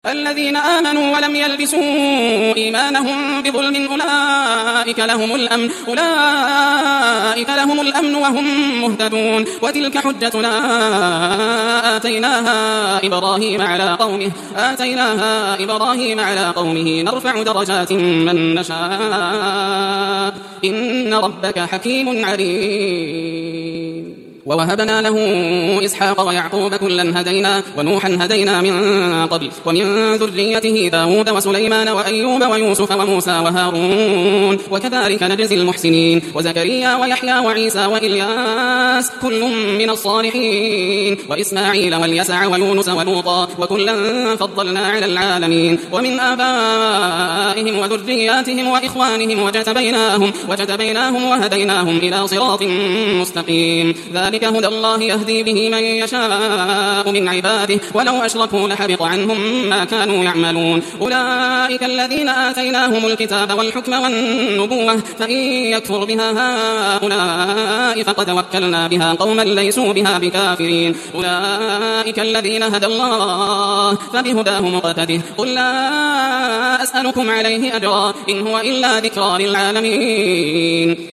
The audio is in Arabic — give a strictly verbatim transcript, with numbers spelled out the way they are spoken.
الذين آمنوا ولم يلبسوا إيمانهم بظلم أولئك لهم الأمن أولئك لهم الأمن وهم مهتدون. وتلك حجتنا آتيناها إبراهيم على قومه آتيناها إبراهيم على قومه نرفع درجات من نشاء إن ربك حكيم عليم. ووهبنا له إسحاق ويعقوب كلا هدينا ونوحا هدينا من قبل ومن ذريته داود وسليمان وأيوب ويوسف وموسى وهارون وكذلك نجزي المحسنين. وزكريا ويحيى وعيسى وإلياس كل من الصالحين وإسماعيل واليسع ويونس ولوطا وكلا فضلنا على العالمين. ومن آبائهم وذرياتهم وإخوانهم وجتبيناهم, وجتبيناهم وهديناهم إلى صراط مستقيم. ذلك هدى الله يهدي به من يشاء من عباده ولو أشركوا لحبط عنهم ما كانوا يعملون. أولئك الذين آتيناهم الكتاب والحكم والنبوة فإن يكفر بها هؤلاء فقد وكلنا بها قوما ليسوا بها بكافرين. أولئك الذين هدى الله فبهداه مقتده. قل لا أسألكم عليه أجرا إن هو إلا ذكرى للعالمين.